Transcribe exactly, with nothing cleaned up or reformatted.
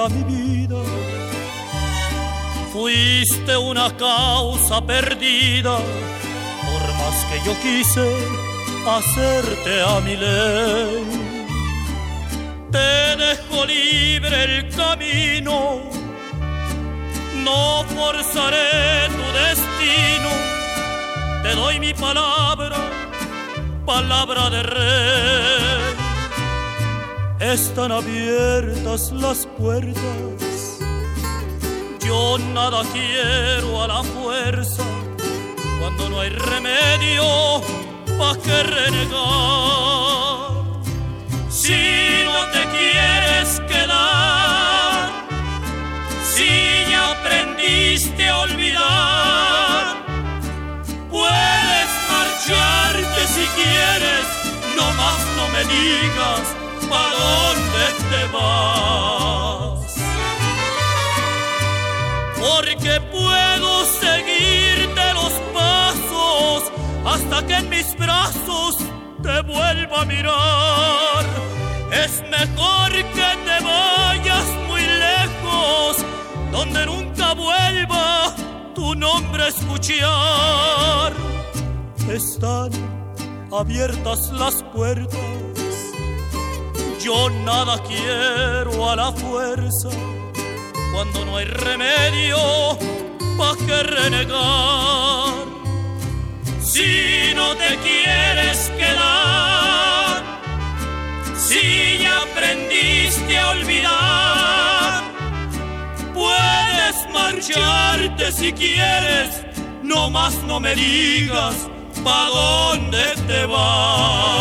a mi vida. Fuiste una causa perdida, por más que yo quise hacerte a mi ley. Te dejo libre el camino, no forzaré tu destino. Te doy mi palabra, palabra de rey. Están abiertas las puertas, yo nada quiero a la fuerza. Cuando no hay remedio, ¿pa' qué renegar? Si no te quieres quedar, si ya aprendiste a olvidar, puedes marcharte si quieres, nomás no me digas ¿pa' dónde te vas? Porque puedo seguirte los pasos hasta que en mis brazos te vuelva a mirar. Es mejor que te vayas muy lejos, donde nunca vuelva tu nombre a escuchar. Están abiertas las puertas, yo nada quiero a la fuerza. Cuando no hay remedio, ¿pa' qué renegar? Si no te quieres quedar, si ya aprendiste a olvidar, puedes marcharte si quieres, nomás no me digas ¿pa' dónde te vas?